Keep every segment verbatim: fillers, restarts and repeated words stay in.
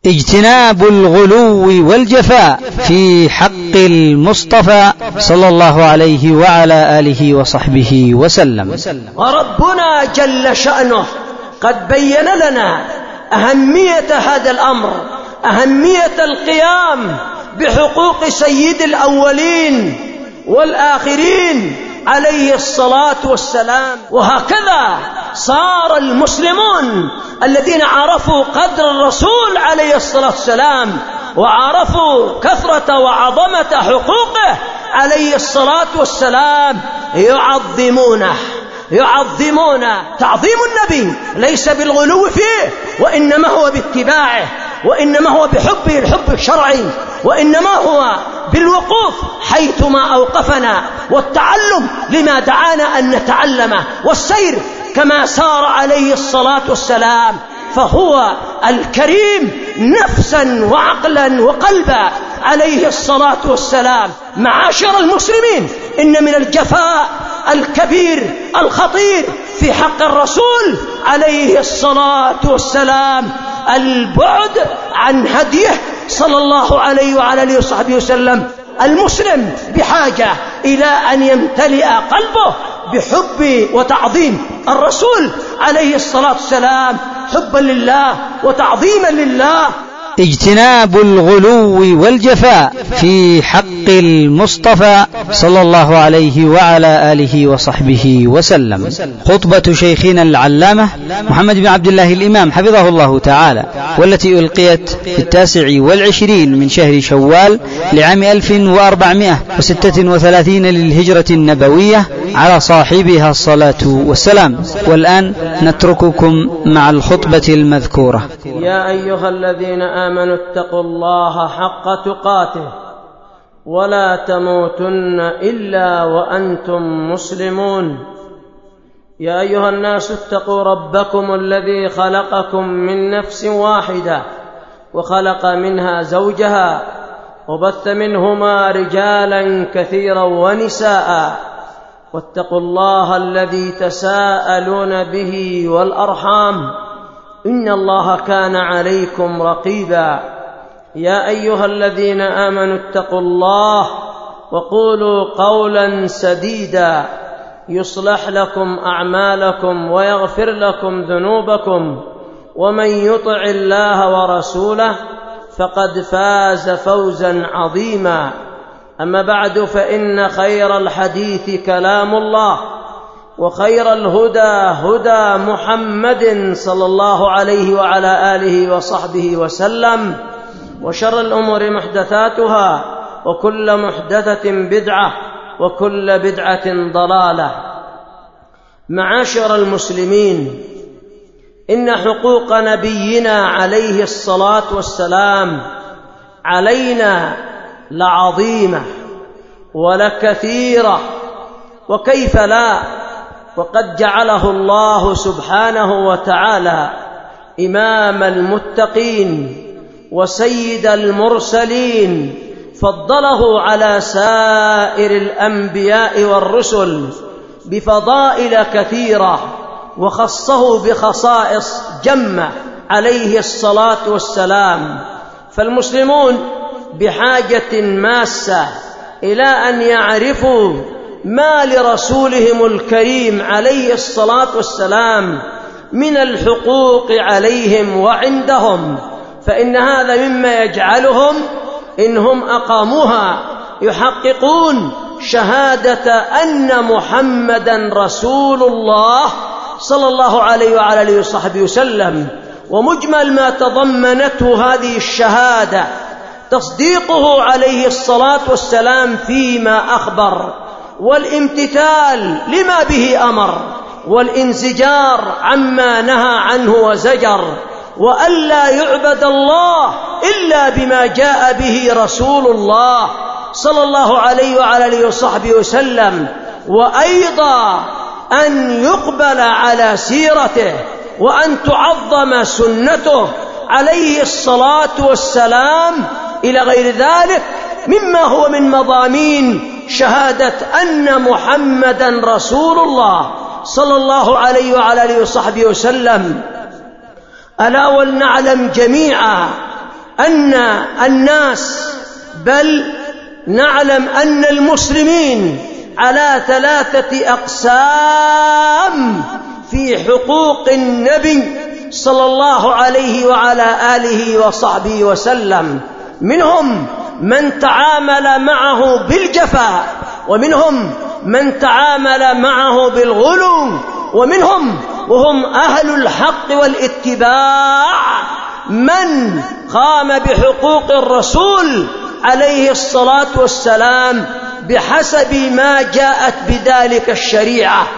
اجتناب الغلو والجفاء في حق المصطفى صلى الله عليه وعلى آله وصحبه وسلم. وربنا جل شأنه قد بين لنا أهمية هذا الأمر، أهمية القيام بحقوق سيد الأولين والآخرين عليه الصلاة والسلام. وهكذا صار المسلمون الذين عرفوا قدر الرسول عليه الصلاة والسلام وعرفوا كثرة وعظمة حقوقه عليه الصلاة والسلام يعظمونه يعظمونه. تعظيم النبي ليس بالغلو فيه، وإنما هو باتباعه، وإنما هو بحبه الحب الشرعي، وإنما هو بالوقوف حيثما أوقفنا، والتعلم لما دعانا أن نتعلمه، والسير كما سار عليه الصلاة والسلام. فهو الكريم نفسا وعقلا وقلبا عليه الصلاة والسلام. معاشر المسلمين، إن من الجفاء الكبير الخطير في حق الرسول عليه الصلاة والسلام البعد عن هديه صلى الله عليه وعلى آله وصحبه وسلم. المسلم بحاجة إلى أن يمتلئ قلبه بحب وتعظيم الرسول عليه الصلاة والسلام، حبا لله وتعظيما لله. اجتناب الغلو والجفاء في حق المصطفى صلى الله عليه وعلى آله وصحبه وسلم. خطبة شيخنا العلامة محمد بن عبد الله الإمام حفظه الله تعالى، والتي ألقيت في التاسع والعشرين من شهر شوال لعام ألف وأربعمائة وستة وثلاثين للهجرة النبوية، على صاحبها الصلاة والسلام. والآن نترككم مع الخطبة المذكورة. يا أيها الذين آمنوا اتقوا الله حق تقاته ولا تموتن إلا وأنتم مسلمون. يا أيها الناس اتقوا ربكم الذي خلقكم من نفس واحدة وخلق منها زوجها وبث منهما رجالا كثيرا ونساء، واتقوا الله الذي تساءلون به والأرحام، إن الله كان عليكم رقيبا. يا أيها الذين آمنوا اتقوا الله وقولوا قولا سديدا يصلح لكم أعمالكم ويغفر لكم ذنوبكم، ومن يطع الله ورسوله فقد فاز فوزا عظيما. أما بعد، فإن خير الحديث كلام الله، وخير الهدى هدى محمد صلى الله عليه وعلى آله وصحبه وسلم، وشر الأمور محدثاتها، وكل محدثة بدعة، وكل بدعة ضلالة. معاشر المسلمين، إن حقوق نبينا عليه الصلاة والسلام علينا لعظيمة ولكثيرة، وكيف لا، وقد جعله الله سبحانه وتعالى إمام المتقين وسيد المرسلين، فضله على سائر الأنبياء والرسل بفضائل كثيرة، وخصه بخصائص جمة عليه الصلاة والسلام. فالمسلمون بحاجة ماسة إلى أن يعرفوا ما لرسولهم الكريم عليه الصلاة والسلام من الحقوق عليهم وعندهم، فإن هذا مما يجعلهم إنهم أقاموها يحققون شهادة أن محمدًا رسول الله صلى الله عليه وعلى آله وصحبه وسلم. ومجمل ما تضمنته هذه الشهادة تصديقه عليه الصلاة والسلام فيما أخبر، والامتثال لما به أمر، والانزجار عما نهى عنه وزجر، وألا يعبد الله إلا بما جاء به رسول الله صلى الله عليه وعلى آله وصحبه وسلم، وأيضا أن يقبل على سيرته، وأن تعظم سنته عليه الصلاة والسلام، إلى غير ذلك مما هو من مضامين شهادة أن محمدًا رسول الله صلى الله عليه وعلى آله وصحبه وسلم. ألا ولنعلم جميعا أن الناس بل نعلم أن المسلمين على ثلاثة أقسام في حقوق النبي صلى الله عليه وعلى آله وصحبه وسلم. منهم من تعامل معه بالجفاء، ومنهم من تعامل معه بالغلو، ومنهم وهم أهل الحق والاتباع من قام بحقوق الرسول عليه الصلاة والسلام بحسب ما جاءت بذلك الشريعة.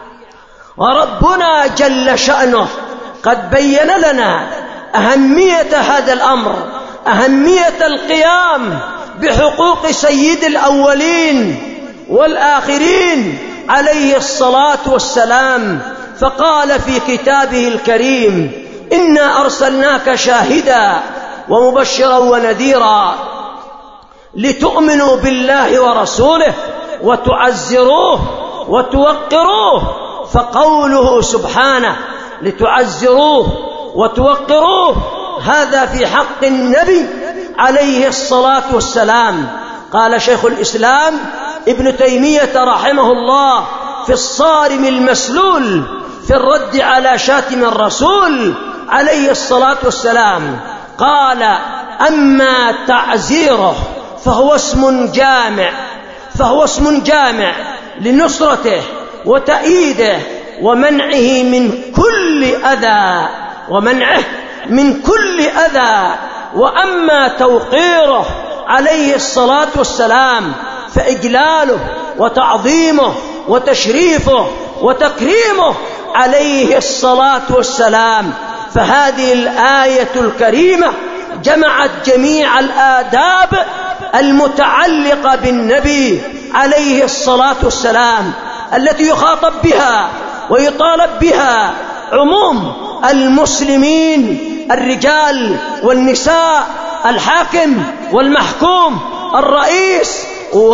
وربنا جل شأنه قد بين لنا أهمية هذا الأمر، أهمية القيام بحقوق سيد الأولين والآخرين عليه الصلاة والسلام، فقال في كتابه الكريم: إنا أرسلناك شاهدا ومبشرا ونذيرا لتؤمنوا بالله ورسوله وتعزروه وتوقروه. فقوله سبحانه لتعزروه وتوقروه هذا في حق النبي عليه الصلاة والسلام. قال شيخ الإسلام ابن تيمية رحمه الله في الصارم المسلول في الرد على شاتم الرسول عليه الصلاة والسلام، قال: أما تعزيره فهو اسم جامع فهو اسم جامع لنصرته وتأييده ومنعه من كل أذى ومنعه من كل أذى. وأما توقيره عليه الصلاة والسلام فإجلاله وتعظيمه وتشريفه وتكريمه عليه الصلاة والسلام. فهذه الآية الكريمة جمعت جميع الآداب المتعلقة بالنبي عليه الصلاة والسلام التي يخاطب بها ويطالب بها عموم المسلمين، الرجال والنساء، الحاكم والمحكوم، الرئيس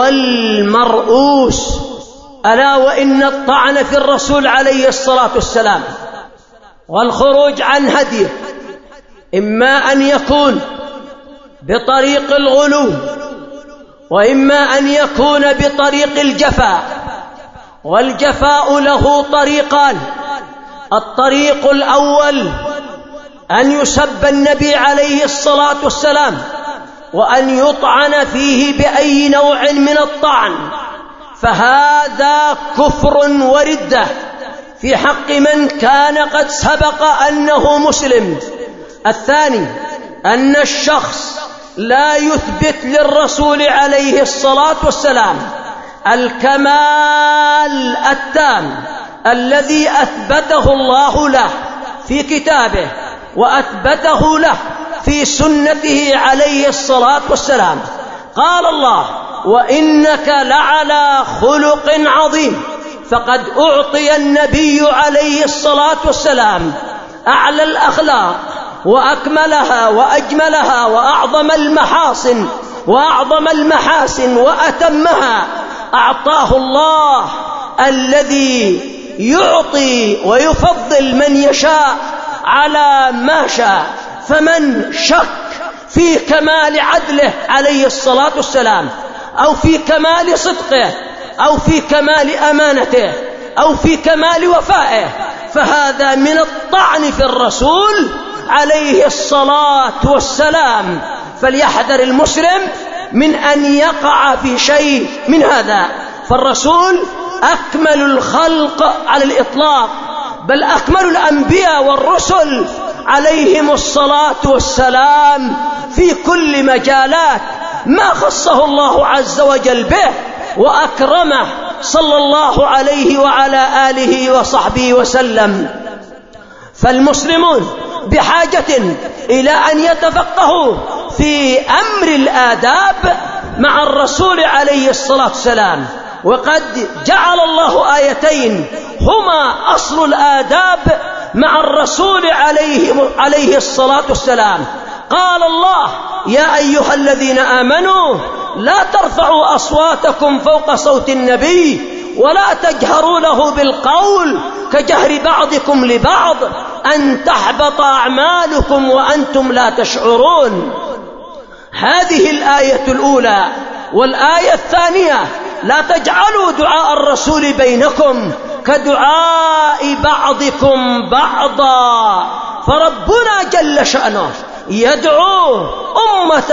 والمرؤوس. ألا وإن الطعن في الرسول عليه الصلاة والسلام والخروج عن هديه إما أن يكون بطريق الغلو، وإما أن يكون بطريق الجفاء. والجفاء له طريقان: الطريق الأول أن يسب النبي عليه الصلاة والسلام وأن يطعن فيه بأي نوع من الطعن، فهذا كفر وردة في حق من كان قد سبق أنه مسلم. الثاني أن الشخص لا يثبت للرسول عليه الصلاة والسلام الكمال التام الذي أثبته الله له في كتابه وأثبته له في سنته عليه الصلاة والسلام. قال الله: وإنك لعلى خلق عظيم. فقد أعطي النبي عليه الصلاة والسلام أعلى الأخلاق وأكملها وأجملها وأعظم المحاسن وأعظم المحاسن وأتمها. أعطاه الله الذي يعطي ويفضل من يشاء على ما شاء. فمن شك في كمال عدله عليه الصلاة والسلام أو في كمال صدقه أو في كمال أمانته أو في كمال وفائه فهذا من الطعن في الرسول عليه الصلاة والسلام. فليحذر المسلم من أن يقع في شيء من هذا. فالرسول أكمل الخلق على الإطلاق، بل أكمل الأنبياء والرسل عليهم الصلاة والسلام في كل مجالات ما خصه الله عز وجل به وأكرمه صلى الله عليه وعلى آله وصحبه وسلم. فالمسلمون بحاجة إلى أن يتفقهوا في أمر الآداب مع الرسول عليه الصلاة والسلام. وقد جعل الله آيتين هما أصل الآداب مع الرسول عليه, عليه الصلاة والسلام. قال الله: يا أيها الذين آمنوا لا ترفعوا أصواتكم فوق صوت النبي ولا تجهروا له بالقول كجهر بعضكم لبعض أن تحبط أعمالكم وأنتم لا تشعرون. هذه الآية الأولى. والآية الثانية: لا تجعلوا دعاء الرسول بينكم كدعاء بعضكم بعضا. فربنا جل شأنه يدعو أمة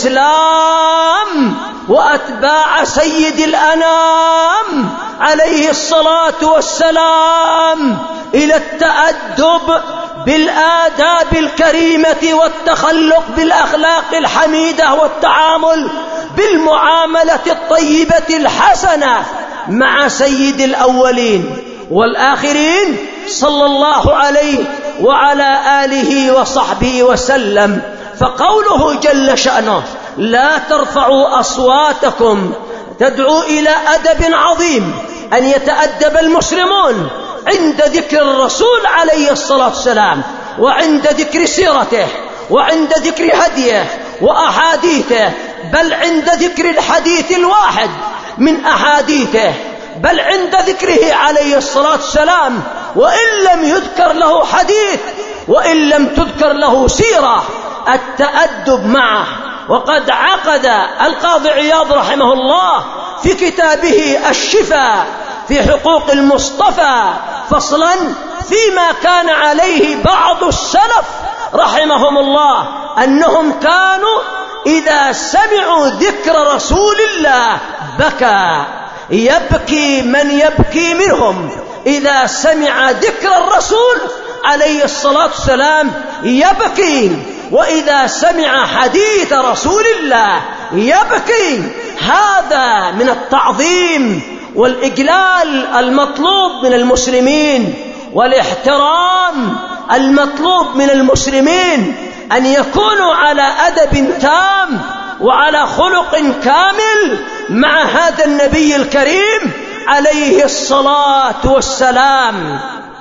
الإسلام وأتباع سيد الأنام عليه الصلاة والسلام إلى التأدب بالآداب الكريمة والتخلق بالأخلاق الحميدة والتعامل بالمعاملة الطيبة الحسنة مع سيد الأولين والآخرين صلى الله عليه وعلى آله وصحبه وسلم. فقوله جل شأنه: لا ترفعوا أصواتكم، تدعو إلى أدب عظيم أن يتأدب المسلمون عند ذكر الرسول عليه الصلاة والسلام، وعند ذكر سيرته، وعند ذكر هديه وأحاديثه، بل عند ذكر الحديث الواحد من أحاديثه، بل عند ذكره عليه الصلاة والسلام، وإن لم يذكر له حديث وإن لم تذكر له سيرة، التأدب معه. وقد عقد القاضي عياض رحمه الله في كتابه الشفاء في حقوق المصطفى فصلا فيما كان عليه بعض السلف رحمهم الله، أنهم كانوا إذا سمعوا ذكر رسول الله بكى، يبكي من يبكي منهم إذا سمع ذكر الرسول عليه الصلاة والسلام يبكي، وإذا سمع حديث رسول الله يبكي. هذا من التعظيم والإجلال المطلوب من المسلمين، والاحترام المطلوب من المسلمين، أن يكونوا على أدب تام وعلى خلق كامل مع هذا النبي الكريم عليه الصلاة والسلام.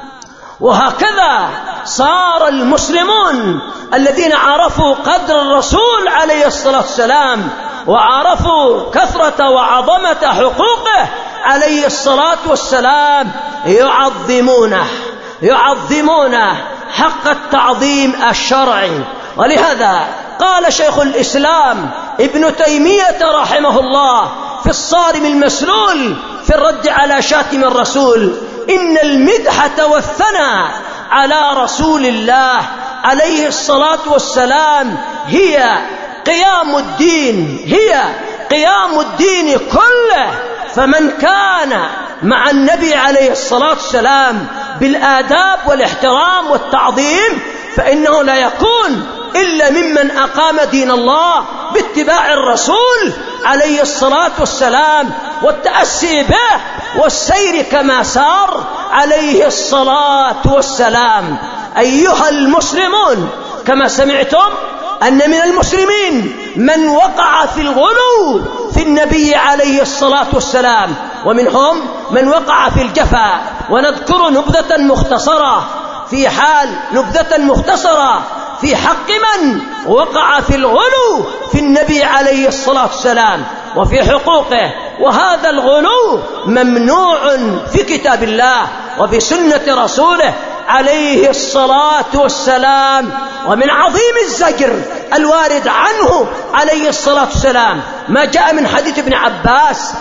وهكذا صار المسلمون الذين عرفوا قدر الرسول عليه الصلاة والسلام وعرفوا كثرة وعظمة حقوقه عليه الصلاة والسلام يعظمونه يعظمونه حق التعظيم الشرعي. ولهذا قال شيخ الإسلام ابن تيمية رحمه الله في الصارم المسلول في الرد على شاتم الرسول: إن المدحة والثناء على رسول الله عليه الصلاة والسلام هي قيام الدين هي قيام الدين كله. فمن كان مع النبي عليه الصلاة والسلام بالآداب والاحترام والتعظيم فإنه لا يكون إلا ممن أقام دين الله باتباع الرسول عليه الصلاة والسلام والتأسي به والسير كما سار عليه الصلاة والسلام. أيها المسلمون، كما سمعتم أن من المسلمين من وقع في الغلو في النبي عليه الصلاة والسلام، ومنهم من وقع في الجفا. ونذكر نبذة مختصرة في حال نبذة مختصرة في حق من وقع في الغلو في النبي عليه الصلاة والسلام وفي حقوقه. وهذا الغلو ممنوع في كتاب الله وفي سنة رسوله عليه الصلاة والسلام. ومن عظيم الزجر الوارد عنه عليه الصلاة والسلام ما جاء من حديث ابن عباس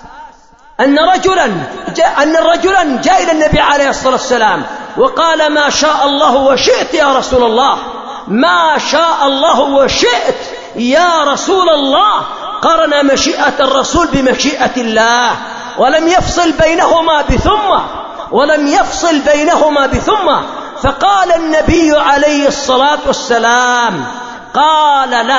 أن رجلا جاء أن رجلا جاء إلى النبي عليه الصلاة والسلام وقال: ما شاء الله وشئت يا رسول الله، ما شاء الله وشئت يا رسول الله. قرن مشيئة الرسول بمشيئة الله ولم يفصل بينهما بثم ولم يفصل بينهما بثم فقال النبي عليه الصلاة والسلام: قال له: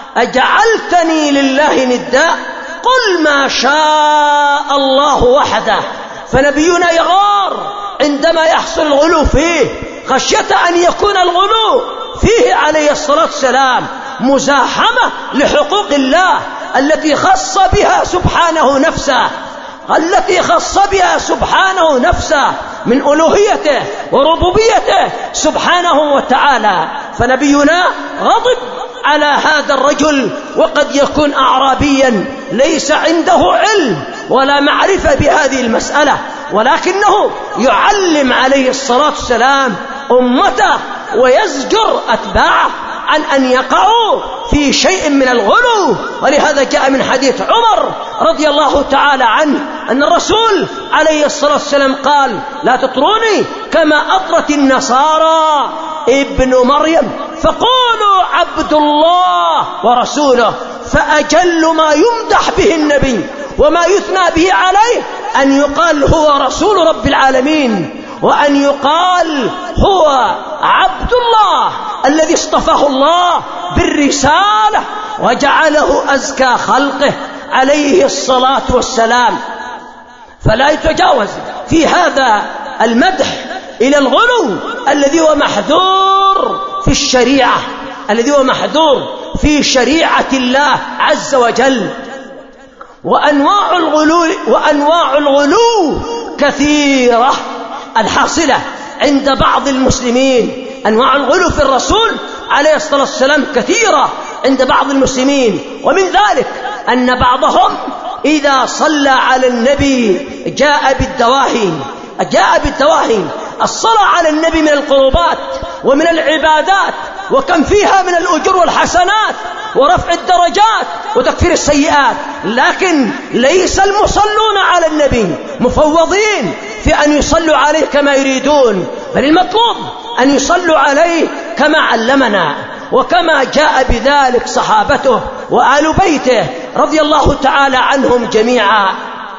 أجعلتني لله ندا؟ قل ما شاء الله وحده. فنبينا يغار عندما يحصل الغلو فيه، خشية أن يكون الغلو فيه عليه الصلاة والسلام مزاحمة لحقوق الله التي خص بها سبحانه نفسه التي خص بها سبحانه نفسه من ألوهيته وربوبيته سبحانه وتعالى. فنبينا غضب على هذا الرجل، وقد يكون أعرابيا ليس عنده علم ولا معرفة بهذه المسألة، ولكنه يعلم عليه الصلاة والسلام أمته ويزجر أتباعه عن أن يقعوا في شيء من الغلو. ولهذا جاء من حديث عمر رضي الله تعالى عنه أن الرسول عليه الصلاة والسلام قال: لا تطروني كما أطرت النصارى ابن مريم، فقولوا عبد الله ورسوله. فأجل ما يمدح به النبي وما يثنى به عليه أن يقال هو رسول رب العالمين، وأن يقال هو عبد الله الذي اصطفاه الله بالرسالة وجعله أزكى خلقه عليه الصلاة والسلام. فلا يتجاوز في هذا المدح إلى الغلو الذي هو محذور في الشريعة، الذي هو محذور في شريعة الله عز وجل. وأنواع الغلو وأنواع الغلو كثيرة الحاصلة عند بعض المسلمين. أنواع الغلو في الرسول عليه الصلاة والسلام كثيرة عند بعض المسلمين، ومن ذلك أن بعضهم إذا صلى على النبي جاء بالدواهي جاء بالدواهي الصلاة على النبي من القربات ومن العبادات، وكم فيها من الأجور والحسنات ورفع الدرجات وتكفير السيئات، لكن ليس المصلون على النبي مفوضين في أن يصلوا عليه كما يريدون، بل المطلوب أن يصلوا عليه كما علمنا وكما جاء بذلك صحابته وآل بيته رضي الله تعالى عنهم جميعا.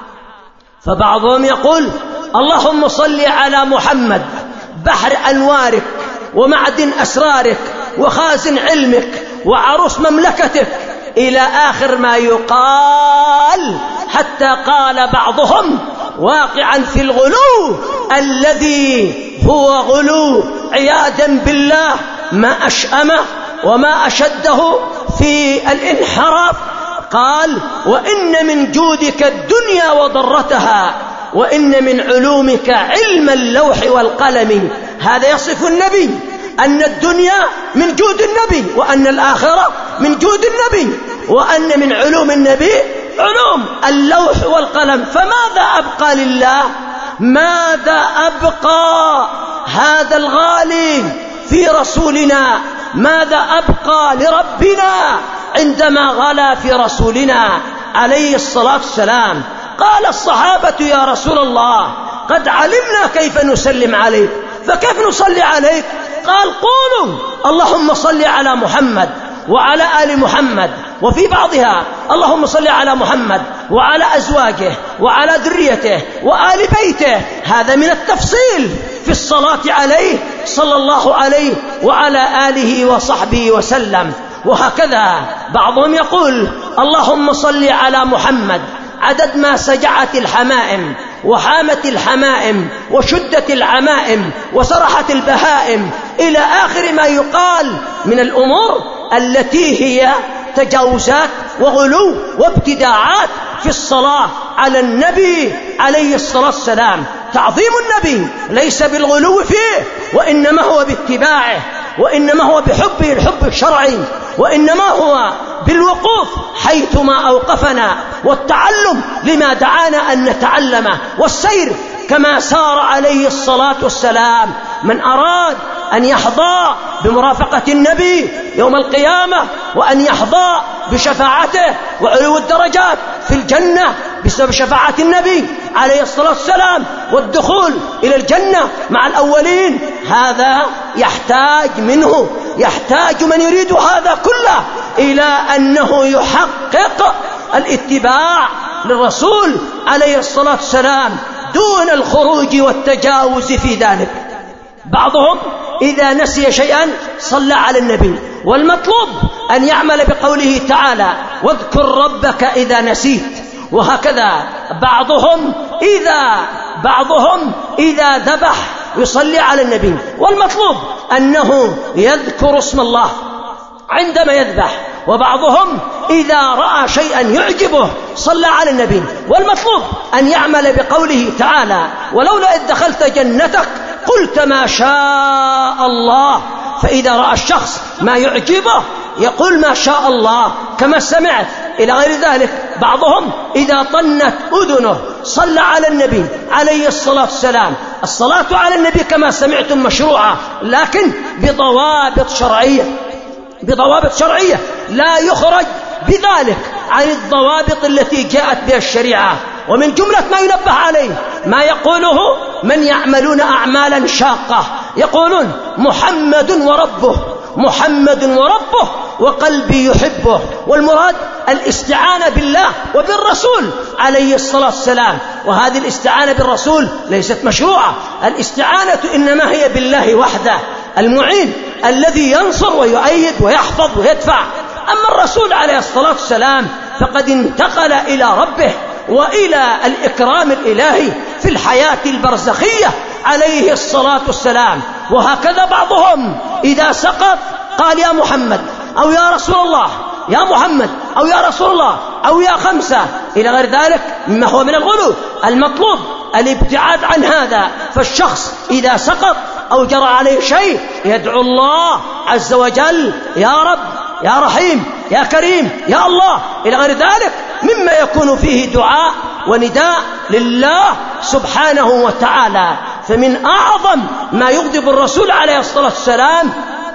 فبعضهم يقول: اللهم صل على محمد بحر أنوارك ومعدن أسرارك وخازن علمك وعروس مملكتك، إلى آخر ما يقال، حتى قال بعضهم واقعا في الغلو الذي هو غلو عياذا بالله ما أشأمه وما أشده في الانحراف، قال: وإن من جودك الدنيا وضرتها، وإن من علومك علم اللوح والقلم. هذا يصف النبي أن الدنيا من جود النبي، وأن الآخرة من جود النبي، وأن من علوم النبي علوم اللوح والقلم. فماذا أبقى لله؟ ماذا أبقى هذا الغالي في رسولنا؟ ماذا أبقى لربنا عندما غلا في رسولنا عليه الصلاة والسلام؟ قال الصحابة: يا رسول الله، قد علمنا كيف نسلم عليك، فكيف نصلي عليك؟ قال: قولوا اللهم صل على محمد وعلى آل محمد، وفي بعضها اللهم صل على محمد وعلى أزواجه وعلى ذريته وآل بيته. هذا من التفصيل في الصلاة عليه صلى الله عليه وعلى آله وصحبه وسلم. وهكذا بعضهم يقول: اللهم صل على محمد عدد ما سجعت الحمائم وحامت الحمائم وشدت العمائم وسرحت البهائم، إلى آخر ما يقال من الأمور التي هي تجاوزات وغلو وابتداعات في الصلاة على النبي عليه الصلاة والسلام. تعظيم النبي ليس بالغلو فيه، وإنما هو باتباعه، وإنما هو بحبه الحب الشرعي، وإنما هو بالوقوف حيثما أوقفنا، والتعلم لما دعانا أن نتعلمه، والسير كما سار عليه الصلاة والسلام. من أراد أن يحظى بمرافقة النبي يوم القيامة، وأن يحظى بشفاعته وعلو الدرجات في الجنة بسبب شفاعة النبي عليه الصلاة والسلام، والدخول إلى الجنة مع الأولين، هذا يحتاج منه يحتاج من يريد هذا كله إلى أنه يحقق الاتباع للرسول عليه الصلاة والسلام دون الخروج والتجاوز في ذلك. بعضهم إذا نسي شيئا صلى على النبي، والمطلوب أن يعمل بقوله تعالى: واذكر ربك إذا نسيت. وهكذا بعضهم إذا بعضهم إذا ذبح يصلي على النبي، والمطلوب أنه يذكر اسم الله عندما يذبح. وبعضهم إذا رأى شيئا يعجبه صلى على النبي، والمطلوب أن يعمل بقوله تعالى: ولولا إذ دخلت جنتك قلت ما شاء الله. فإذا رأى الشخص ما يعجبه يقول ما شاء الله كما سمعت إلى غير ذلك. بعضهم إذا طنت أذنه صلى على النبي عليه الصلاة والسلام. الصلاة على النبي كما سمعتم مشروعة، لكن بضوابط شرعية، بضوابط شرعية، لا يخرج بذلك عن الضوابط التي جاءت بها الشريعة. ومن جملة ما ينبه عليه ما يقوله من يعملون أعمالا شاقة، يقولون محمد وربه، محمد وربه وقلبي يحبه، والمراد الاستعانة بالله وبالرسول عليه الصلاة والسلام. وهذه الاستعانة بالرسول ليست مشروعة، الاستعانة إنما هي بالله وحده المعين الذي ينصر ويؤيد ويحفظ ويدفع. أما الرسول عليه الصلاة والسلام فقد انتقل إلى ربه وإلى الإكرام الإلهي في الحياة البرزخية عليه الصلاة والسلام. وهكذا بعضهم إذا سقط قال يا محمد أو يا رسول الله، يا محمد أو يا رسول الله أو يا خمسة إلى غير ذلك مما هو من الغلو. المطلوب الابتعاد عن هذا. فالشخص إذا سقط أو جرى عليه شيء يدعو الله عز وجل يا رب يا رحيم يا كريم يا الله إلى غير ذلك مما يكون فيه دعاء ونداء لله سبحانه وتعالى. فمن أعظم ما يغضب الرسول عليه الصلاة والسلام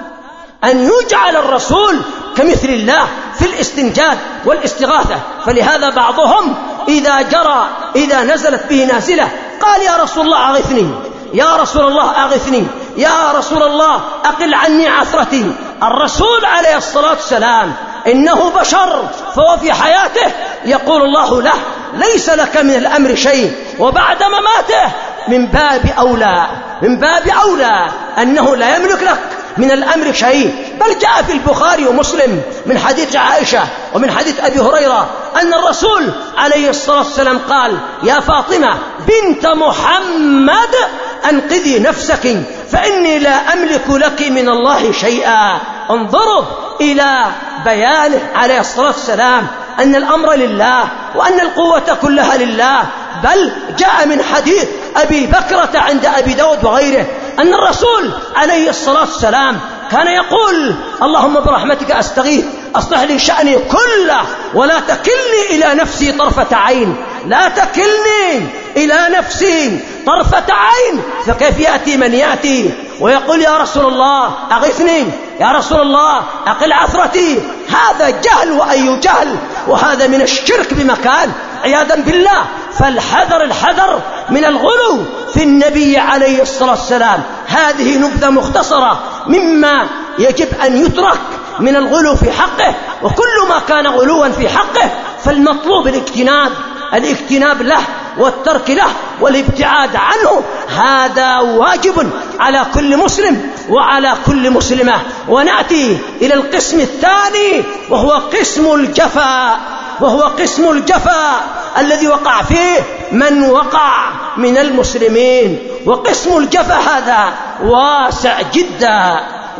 أن يجعل الرسول كمثل الله في الاستنجاد والاستغاثة. فلهذا بعضهم إذا جرى إذا نزلت به نازلة قال يا رسول الله أغثني، يا رسول الله أغثني، يا رسول الله أقل عني عثرتي. الرسول عليه الصلاة والسلام إنه بشر، فهو في حياته يقول الله له ليس لك من الأمر شيء، وبعد مماته من باب أولى من باب أولى أنه لا يملك لك من الأمر شيء. بل جاء في البخاري ومسلم من حديث عائشة ومن حديث أبي هريرة أن الرسول عليه الصلاة والسلام قال يا فاطمة بنت محمد أنقذي نفسك فإني لا أملك لك من الله شيئا. انظروا إلى بيانه عليه الصلاة والسلام أن الأمر لله وأن القوة كلها لله. بل جاء من حديث أبي بكرة عند أبي داود وغيره أن الرسول عليه الصلاة والسلام كان يقول اللهم برحمتك أستغيث أصلح لي شأني كله ولا تكلني إلى نفسي طرفة عين، لا تكلني إلى نفسي طرفة عين. فكيف يأتي من يأتي ويقول يا رسول الله أغثني، يا رسول الله أقل عثرتي؟ هذا جهل وأي جهل، وهذا من الشرك بمكان عياذا بالله. فالحذر الحذر من الغلو في النبي عليه الصلاة والسلام. هذه نبذة مختصرة مما يجب أن يترك من الغلو في حقه، وكل ما كان غلوا في حقه فالمطلوب الاجتناب الاجتناب له والترك له والابتعاد عنه. هذا واجب على كل مسلم وعلى كل مسلمة. ونأتي إلى القسم الثاني وهو قسم الجفاء وهو قسم الجفاء الذي وقع فيه من وقع من المسلمين. وقسم الجفاء هذا واسع جدا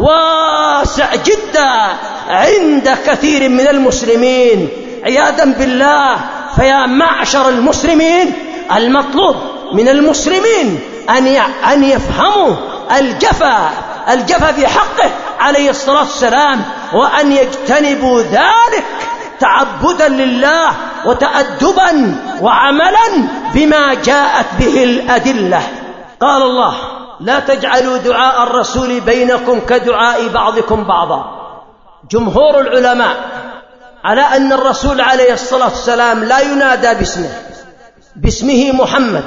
واسع جدا عند كثير من المسلمين عياذا بالله. فيا معشر المسلمين المطلوب من المسلمين أن يفهموا الجفاء الجفاء في حقه عليه الصلاة والسلام، وأن يجتنبوا ذلك تعبدا لله وتأدبا وعملا بما جاءت به الأدلة. قال الله لا تجعلوا دعاء الرسول بينكم كدعاء بعضكم بعضا. جمهور العلماء على أن الرسول عليه الصلاة والسلام لا ينادى باسمه باسمه محمد،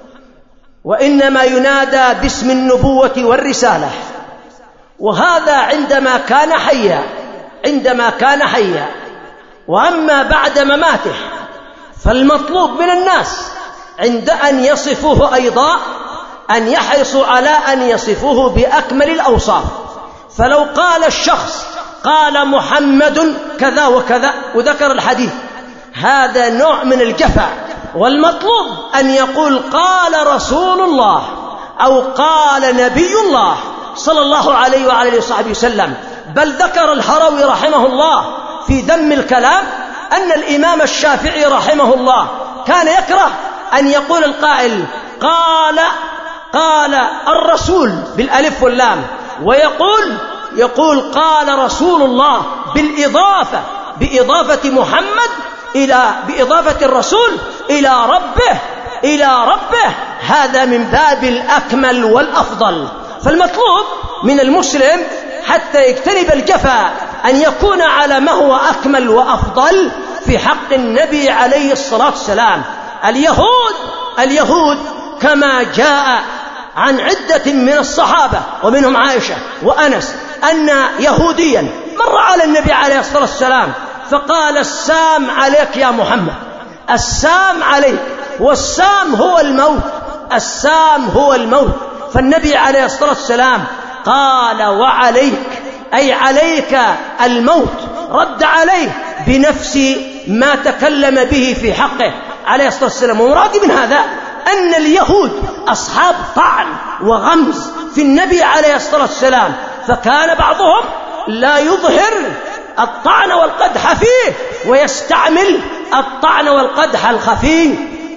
وإنما ينادى باسم النبوة والرسالة. وهذا عندما كان حيا عندما كان حيا وأما بعد مماته فالمطلوب من الناس عند أن يصفوه أيضا أن يحرصوا على أن يصفوه بأكمل الأوصاف. فلو قال الشخص قال محمد كذا وكذا وذكر الحديث هذا نوع من الجفاء. والمطلوب أن يقول قال رسول الله أو قال نبي الله صلى الله عليه وعلى وصحبه وسلم. بل ذكر الهروي رحمه الله في ذم الكلام أن الإمام الشافعي رحمه الله كان يكره أن يقول القائل قال قال الرسول بالألف واللام، ويقول يقول قال رسول الله بالإضافة بإضافة محمد إلى بإضافة الرسول إلى ربه إلى ربه. هذا من باب الأكمل والأفضل. فالمطلوب من المسلم حتى يجتنب الجفاء أن يكون على ما هو أكمل وأفضل في حق النبي عليه الصلاة والسلام. اليهود اليهود كما جاء عن عدة من الصحابة ومنهم عائشة وأنس أن يهوديا مر على النبي عليه الصلاة والسلام فقال: السام عليك يا محمد، السام عليك، والسام هو الموت، السام هو الموت. فالنبي عليه الصلاة والسلام قال: وعليك، أي عليك الموت. رد عليه بنفس ما تكلم به في حقه عليه الصلاة والسلام. ومراد من هذا أن اليهود أصحاب طعن وغمز في النبي عليه الصلاة والسلام، فكان بعضهم لا يظهر الطعن والقدح فيه ويستعمل الطعن والقدح الخفي.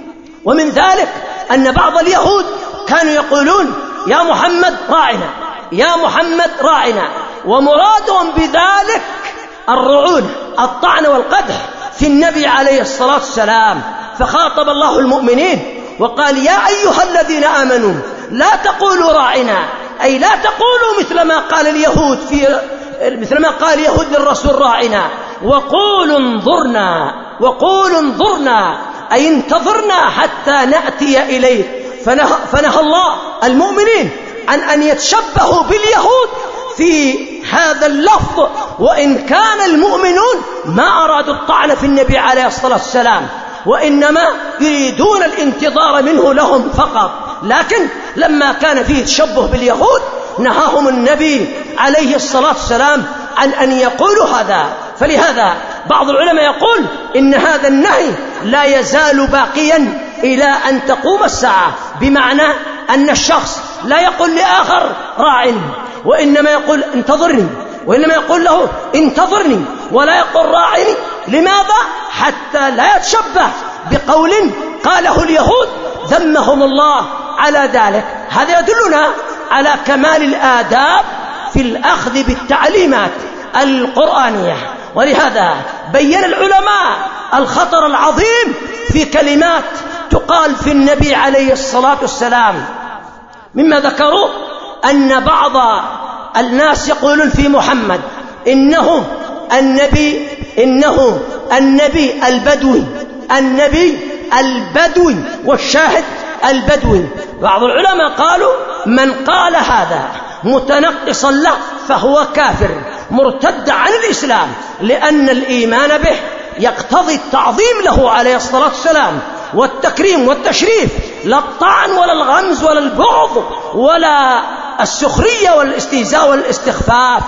ومن ذلك أن بعض اليهود كانوا يقولون: يا محمد راعنا، يا محمد راعنا، ومرادهم بذلك الرعون، الطعن والقدح في النبي عليه الصلاة والسلام. فخاطب الله المؤمنين وقال: يا أيها الذين آمنوا لا تقولوا راعنا، أي لا تقولوا مثل ما قال اليهود في مثل ما قال اليهود للرسول راعنا، وقولوا انظرنا، وقولوا انظرنا، أي انتظرنا حتى نأتي إليك. فنهى, فنهى الله المؤمنين عن أن يتشبهوا باليهود في هذا اللفظ، وإن كان المؤمنون ما أرادوا الطعن في النبي عليه الصلاة والسلام، وإنما يريدون الانتظار منه لهم فقط. لكن لما كان فيه تشبه باليهود نهاهم النبي عليه الصلاة والسلام عن أن يقولوا هذا. فلهذا بعض العلماء يقول إن هذا النهي لا يزال باقيا إلى أن تقوم الساعة، بمعنى أن الشخص لا يقول لآخر راعني، وإنما يقول انتظرني، وإنما يقول له انتظرني، ولا يقول راعني. لماذا؟ حتى لا يتشبه بقول قاله اليهود ذمهم الله على ذلك. هذا يدلنا على كمال الآداب في الأخذ بالتعليمات القرآنية. ولهذا بين العلماء الخطر العظيم في كلمات تقال في النبي عليه الصلاة والسلام. مما ذكروا أن بعض الناس يقولون في محمد إنه النبي إنه النبي البدوي، النبي البدوي، والشاهد البدوي. بعض العلماء قالوا من قال هذا متنقصا له فهو كافر مرتد عن الإسلام، لأن الإيمان به يقتضي التعظيم له عليه الصلاة والسلام والتكريم والتشريف، لا الطعن ولا الغمز ولا البغض ولا السخرية والاستهزاء والاستخفاف.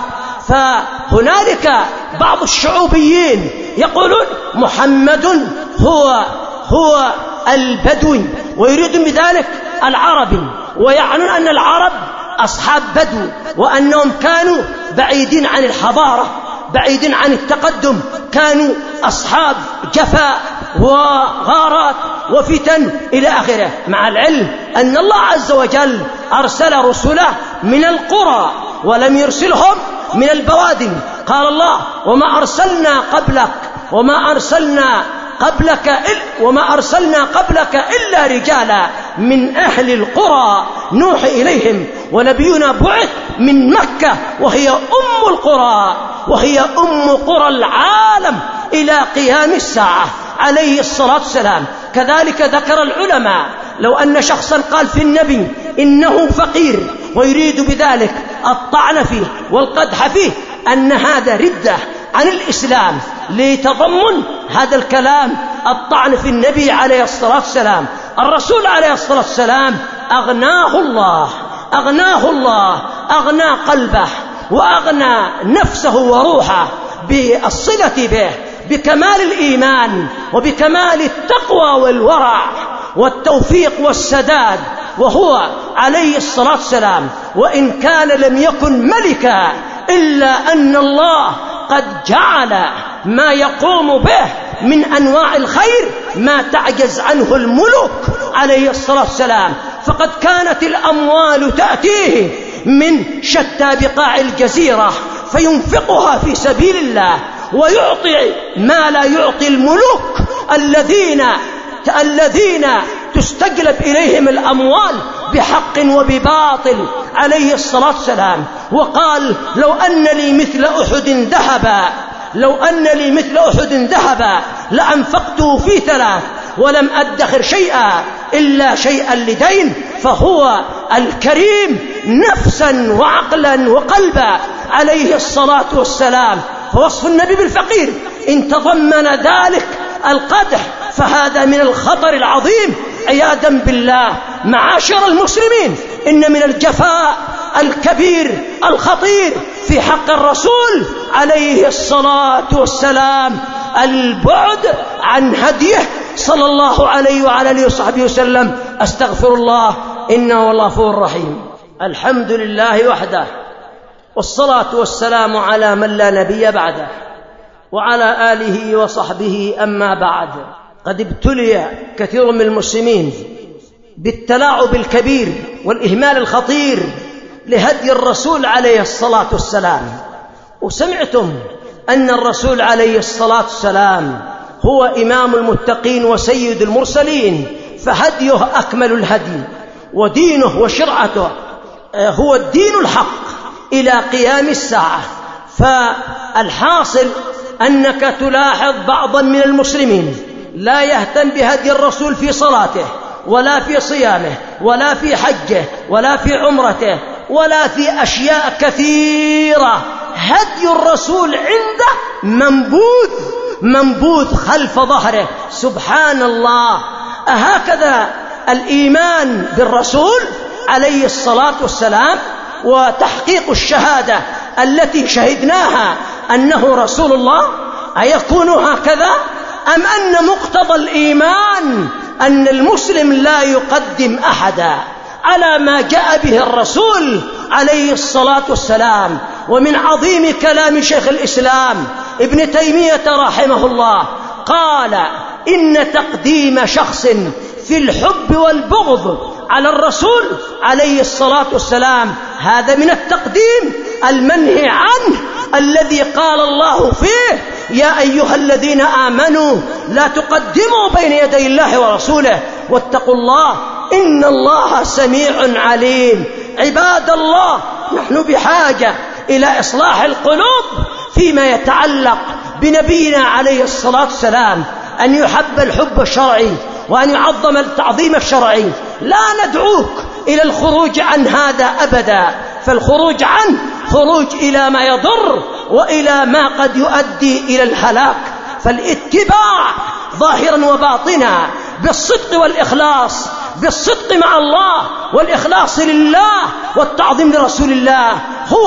فهنالك بعض الشعوبيين يقولون محمد هو هو البدوي، ويريدون بذلك العربي، ويعنون أن العرب أصحاب بدو، وأنهم كانوا بعيدين عن الحضارة، بعيدين عن التقدم، كانوا أصحاب جفاء وغارات وفتن إلى آخره. مع العلم أن الله عز وجل أرسل رسله من القرى ولم يرسلهم من البوادي. قال الله: وما أرسلنا قبلك وما أرسلنا قبلك وما أرسلنا قبلك إلا رجالا من أهل القرى نوحي إليهم. ونبينا بعث من مكة وهي أم القرى، وهي أم قرى العالم إلى قيام الساعة عليه الصلاة والسلام. كذلك ذكر العلماء لو أن شخصا قال في النبي إنه فقير ويريد بذلك الطعن فيه والقدح فيه، أن هذا ردة عن الإسلام لتضمن هذا الكلام الطعن في النبي عليه الصلاة والسلام. الرسول عليه الصلاة والسلام أغناه الله أغناه الله أغنى قلبه وأغنى نفسه وروحه بالصلة به، بكمال الإيمان وبكمال التقوى والورع والتوفيق والسداد، وهو عليه الصلاة والسلام وإن كان لم يكن ملكا إلا أن الله قد جعل ما يقوم به من أنواع الخير ما تعجز عنه الملوك عليه الصلاة والسلام. فقد كانت الأموال تأتيه من شتى بقاع الجزيرة فينفقها في سبيل الله، ويعطي ما لا يعطي الملوك الذين الذين تستجلب إليهم الأموال بحق وبباطل عليه الصلاة والسلام، وقال: لو أن لي مثل أحد ذهبا لو أن لي مثل أحد ذهبا لأنفقته في ثلاث ولم أدخر شيئا إلا شيئا لدين. فهو الكريم نفسا وعقلا وقلبا عليه الصلاة والسلام. فوصف النبي بالفقير إن تضمن ذلك القدح فهذا من الخطر العظيم عياذا بالله. معاشر المسلمين، إن من الجفاء الكبير الخطير في حق الرسول عليه الصلاة والسلام البعد عن هديه صلى الله عليه وعلى آله وصحبه وسلم. أستغفر الله إنه هو الغفور الرحيم. الحمد لله وحده، والصلاة والسلام على من لا نبي بعده، وعلى آله وصحبه. أما بعد، قد ابتلي كثير من المسلمين بالتلاعب الكبير والإهمال الخطير لهدي الرسول عليه الصلاة والسلام. وسمعتم أن الرسول عليه الصلاة والسلام هو إمام المتقين وسيد المرسلين، فهديه أكمل الهدي، ودينه وشرعته هو الدين الحق إلى قيام الساعة. فالحاصل أنك تلاحظ بعضا من المسلمين لا يهتم بهدي الرسول في صلاته ولا في صيامه ولا في حجه ولا في عمرته ولا في أشياء كثيرة. هدي الرسول عنده منبوذ منبوذ خلف ظهره. سبحان الله! أهكذا الإيمان بالرسول عليه الصلاة والسلام وتحقيق الشهادة التي شهدناها أنه رسول الله أيكون هكذا؟ أم أن مقتضى الإيمان أن المسلم لا يقدم أحدا على ما جاء به الرسول عليه الصلاة والسلام؟ ومن عظيم كلام شيخ الإسلام ابن تيمية رحمه الله قال: إن تقديم شخص في الحب والبغض على الرسول عليه الصلاة والسلام هذا من التقديم المنهي عنه، الذي قال الله فيه: يا أيها الذين آمنوا لا تقدموا بين يدي الله ورسوله واتقوا الله إن الله سميع عليم. عباد الله، نحن بحاجة إلى إصلاح القلوب فيما يتعلق بنبينا عليه الصلاة والسلام، أن يحب الحب الشرعي وأن يعظم التعظيم الشرعي. لا ندعوك إلى الخروج عن هذا أبدا، فالخروج عنه خروج إلى ما يضر وإلى ما قد يؤدي إلى الهلاك. فالاتباع ظاهرا وباطنا بالصدق والإخلاص، بالصدق مع الله والإخلاص لله والتعظيم لرسول الله هو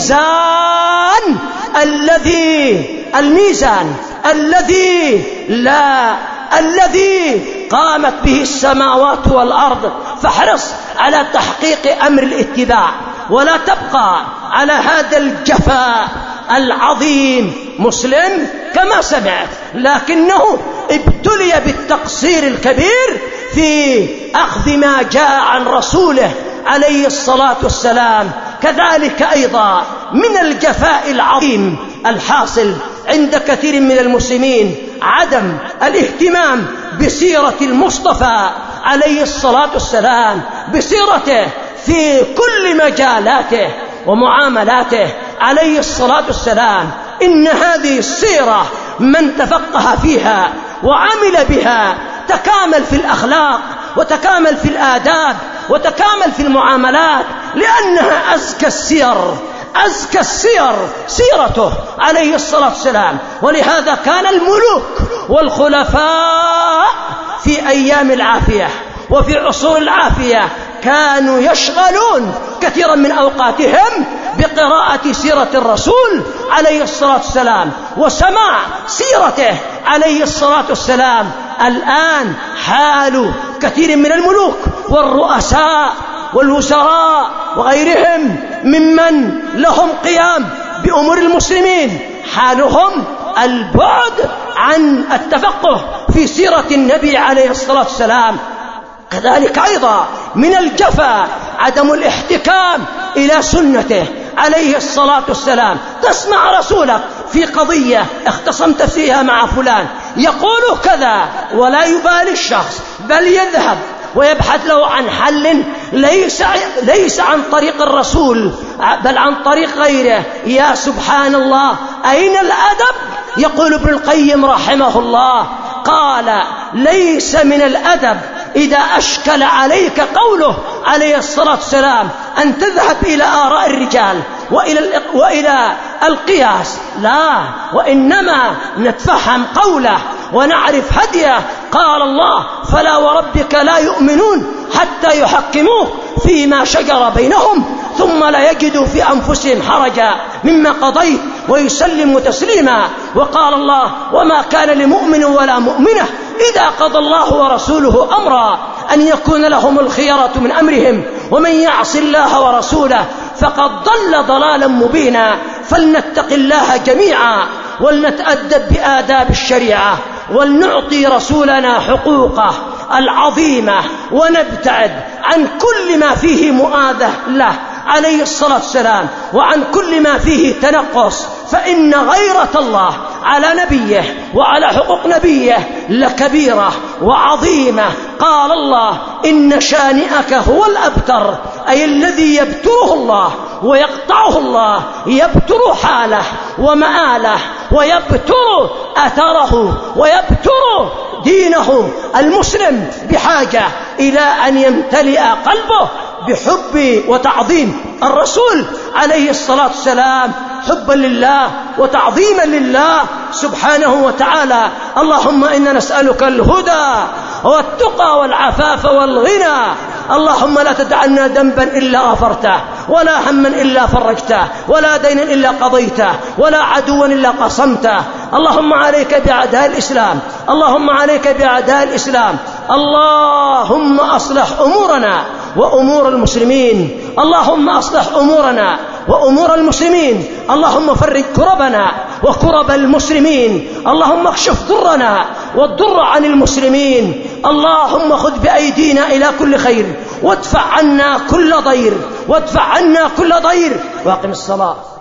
الميزان الذي الميزان الذي لا الذي قامت به السماوات والأرض. فاحرص على تحقيق أمر الاتباع، ولا تبقى على هذا الجفاء العظيم. مسلم كما سمعت، لكنه ابتلي بالتقصير الكبير في أخذ ما جاء عن رسوله عليه الصلاة والسلام. كذلك أيضا من الجفاء العظيم الحاصل عند كثير من المسلمين عدم الاهتمام بسيرة المصطفى عليه الصلاة والسلام، بسيرته في كل مجالاته ومعاملاته عليه الصلاة والسلام. إن هذه السيرة من تفقه فيها وعمل بها تكامل في الأخلاق وتكامل في الآداب وتكامل في المعاملات، لأنها أزكى السير أزكى السير سيرته عليه الصلاة والسلام. ولهذا كان الملوك والخلفاء في أيام العافية وفي عصور العافية كانوا يشغلون كثيرا من أوقاتهم بقراءة سيرة الرسول عليه الصلاة والسلام وسماع سيرته عليه الصلاة والسلام. الآن حال كثير من الملوك والرؤساء والوزراء وغيرهم ممن لهم قيام بأمور المسلمين حالهم البعد عن التفقه في سيرة النبي عليه الصلاة والسلام. كذلك أيضا من الجفا عدم الاحتكام إلى سنته عليه الصلاة والسلام. تسمع رسولك في قضية اختصمت فيها مع فلان يقول كذا ولا يبالي الشخص، بل يذهب ويبحث له عن حل ليس, ليس عن طريق الرسول بل عن طريق غيره. يا سبحان الله، أين الأدب؟ يقول ابن القيم رحمه الله، قال ليس من الأدب إذا أشكل عليك قوله عليه الصلاة والسلام أن تذهب إلى آراء الرجال وإلى, وإلى القياس، لا، وإنما نتفهم قوله ونعرف هديه. قال الله: فلا وربك لا يؤمنون حتى يحكموك فيما شجر بينهم ثم لا يجدوا في أنفسهم حرجا مما قضيت ويسلموا تسليما. وقال الله: وما كان لمؤمن ولا مؤمنة إذا قضى الله ورسوله أمرا أن يكون لهم الخيرة من أمرهم ومن يعص الله ورسوله فقد ضل ضلالا مبينا. فلنتق الله جميعا ولنتأدب بآداب الشريعة ولنعطي رسولنا حقوقه العظيمة ونبتعد عن كل ما فيه مؤاذة له عليه الصلاة والسلام وعن كل ما فيه تنقص، فإن غيرة الله على نبيه وعلى حقوق نبيه لكبيرة وعظيمة. قال الله: إن شانئك هو الأبتر، أي الذي يبتره الله ويقطعه الله، يبتر حاله ومآله ويبتر أثره ويبتر دينه. المسلم بحاجة إلى أن يمتلئ قلبه بحب وتعظيم الرسول عليه الصلاة والسلام، حبا لله وتعظيما لله سبحانه وتعالى. اللهم إنا نسألك الهدى والتقى والعفاف والغنى. اللهم لا تدع لنا ذنبا إلا غفرته ولا هما إلا فرجته ولا دينا إلا قضيته ولا عدوا إلا قصمته. اللهم عليك بأعداء الإسلام، اللهم عليك بأعداء الإسلام. اللهم أصلح أمورنا وأمور المسلمين، اللهم أصلح أمورنا وأمور المسلمين. اللهم فرج كربنا وكرب المسلمين، اللهم اكشف ضرنا والضر عن المسلمين. اللهم خذ بأيدينا إلى كل خير وادفع عنا كل ضير وادفع عنا كل ضير. واقم الصلاة.